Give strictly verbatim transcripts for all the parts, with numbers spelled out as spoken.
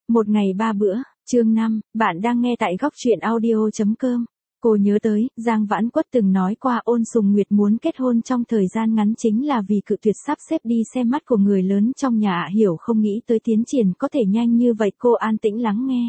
Một ngày ba bữa, chương năm, bạn đang nghe tại góc truyện audio chấm com. Cô nhớ tới, Giang Vãn Quất từng nói qua Ôn Sùng Nguyệt muốn kết hôn trong thời gian ngắn chính là vì cự tuyệt sắp xếp đi xem mắt của người lớn trong nhà. Hạ Hiểu không nghĩ tới tiến triển có thể nhanh như vậy, cô an tĩnh lắng nghe.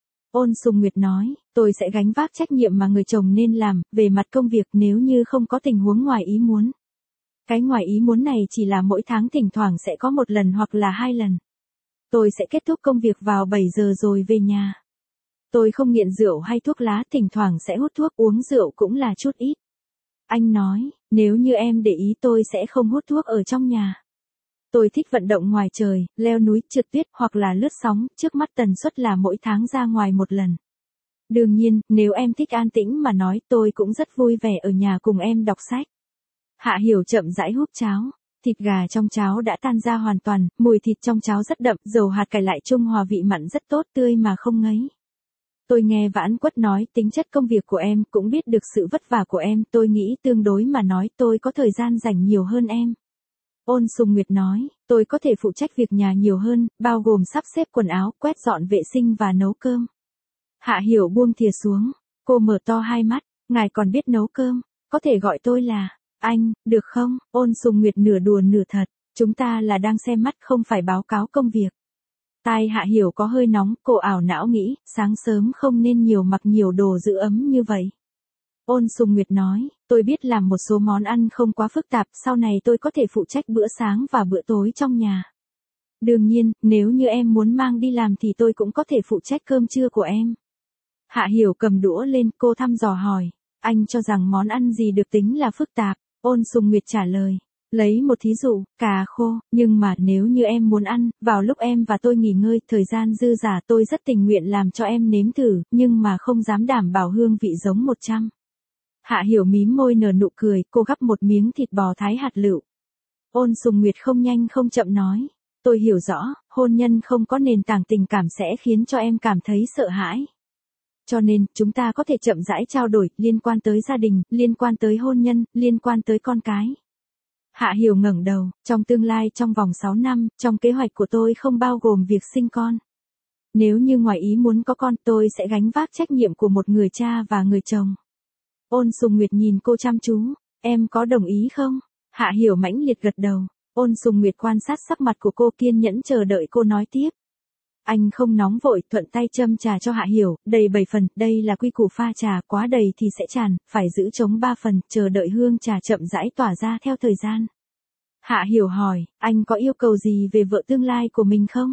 Ôn Sùng Nguyệt nói, tôi sẽ gánh vác trách nhiệm mà người chồng nên làm, về mặt công việc nếu như không có tình huống ngoài ý muốn. Cái ngoài ý muốn này chỉ là mỗi tháng thỉnh thoảng sẽ có một lần hoặc là hai lần. Tôi sẽ kết thúc công việc vào bảy giờ rồi về nhà. Tôi không nghiện rượu hay thuốc lá, thỉnh thoảng sẽ hút thuốc, uống rượu cũng là chút ít. Anh nói, nếu như em để ý tôi sẽ không hút thuốc ở trong nhà. Tôi thích vận động ngoài trời, leo núi, trượt tuyết hoặc là lướt sóng, trước mắt tần suất là mỗi tháng ra ngoài một lần. Đương nhiên, nếu em thích an tĩnh mà nói, tôi cũng rất vui vẻ ở nhà cùng em đọc sách. Hạ Hiểu chậm rãi húp cháo. Thịt gà trong cháo đã tan ra hoàn toàn, mùi thịt trong cháo rất đậm, dầu hạt cải lại trung hòa vị mặn rất tốt, tươi mà không ngấy. Tôi nghe Vãn Quất nói tính chất công việc của em, cũng biết được sự vất vả của em, tôi nghĩ tương đối mà nói tôi có thời gian rảnh nhiều hơn em. Ôn Sùng Nguyệt nói, tôi có thể phụ trách việc nhà nhiều hơn, bao gồm sắp xếp quần áo, quét dọn vệ sinh và nấu cơm. Hạ Hiểu buông thìa xuống, cô mở to hai mắt, ngài còn biết nấu cơm, có thể gọi tôi là anh, được không? Ôn Sùng Nguyệt nửa đùa nửa thật, chúng ta là đang xem mắt không phải báo cáo công việc. Tai Hạ Hiểu có hơi nóng, cô ảo não nghĩ, sáng sớm không nên nhiều mặc nhiều đồ giữ ấm như vậy. Ôn Sùng Nguyệt nói, tôi biết làm một số món ăn không quá phức tạp, sau này tôi có thể phụ trách bữa sáng và bữa tối trong nhà. Đương nhiên, nếu như em muốn mang đi làm thì tôi cũng có thể phụ trách cơm trưa của em. Hạ Hiểu cầm đũa lên, cô thăm dò hỏi, anh cho rằng món ăn gì được tính là phức tạp? Ôn Sùng Nguyệt trả lời, lấy một thí dụ, cà khô, nhưng mà nếu như em muốn ăn, vào lúc em và tôi nghỉ ngơi, thời gian dư dả tôi rất tình nguyện làm cho em nếm thử, nhưng mà không dám đảm bảo hương vị giống một trăm. Hạ Hiểu mím môi nở nụ cười, cô gắp một miếng thịt bò thái hạt lựu. Ôn Sùng Nguyệt không nhanh không chậm nói, tôi hiểu rõ, hôn nhân không có nền tảng tình cảm sẽ khiến cho em cảm thấy sợ hãi. Cho nên, chúng ta có thể chậm rãi trao đổi, liên quan tới gia đình, liên quan tới hôn nhân, liên quan tới con cái. Hạ Hiểu ngẩng đầu, trong tương lai trong vòng sáu năm, trong kế hoạch của tôi không bao gồm việc sinh con. Nếu như ngoài ý muốn có con, tôi sẽ gánh vác trách nhiệm của một người cha và người chồng. Ôn Sùng Nguyệt nhìn cô chăm chú, em có đồng ý không? Hạ Hiểu mãnh liệt gật đầu, Ôn Sùng Nguyệt quan sát sắc mặt của cô, kiên nhẫn chờ đợi cô nói tiếp. Anh không nóng vội, thuận tay châm trà cho Hạ Hiểu, đầy bảy phần, đây là quy củ pha trà, quá đầy thì sẽ tràn, phải giữ trống ba phần, chờ đợi hương trà chậm rãi tỏa ra theo thời gian. Hạ Hiểu hỏi, anh có yêu cầu gì về vợ tương lai của mình không?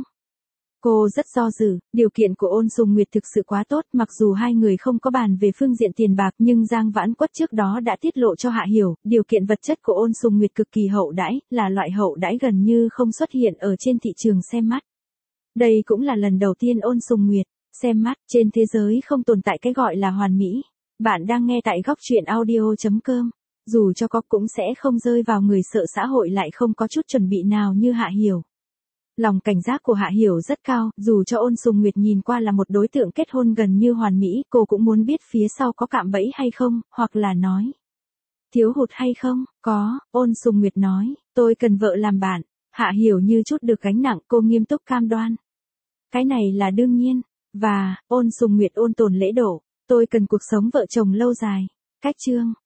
Cô rất do dự, điều kiện của Ôn Sùng Nguyệt thực sự quá tốt, mặc dù hai người không có bàn về phương diện tiền bạc nhưng Giang Vãn Quất trước đó đã tiết lộ cho Hạ Hiểu, điều kiện vật chất của Ôn Sùng Nguyệt cực kỳ hậu đãi, là loại hậu đãi gần như không xuất hiện ở trên thị trường xem mắt. Đây cũng là lần đầu tiên Ôn Sùng Nguyệt xem mắt, trên thế giới không tồn tại cái gọi là hoàn mỹ. Bạn đang nghe tại góc truyện audio chấm com. Dù cho có cũng sẽ không rơi vào người sợ xã hội lại không có chút chuẩn bị nào như Hạ Hiểu. Lòng cảnh giác của Hạ Hiểu rất cao, dù cho Ôn Sùng Nguyệt nhìn qua là một đối tượng kết hôn gần như hoàn mỹ, cô cũng muốn biết phía sau có cạm bẫy hay không, hoặc là nói thiếu hụt hay không. Có, Ôn Sùng Nguyệt nói, tôi cần vợ làm bạn. Hạ Hiểu như chút được gánh nặng, cô nghiêm túc cam đoan. Cái này là đương nhiên, và, Ôn Sùng Nguyệt ôn tồn lễ độ, tôi cần cuộc sống vợ chồng lâu dài. Cách chương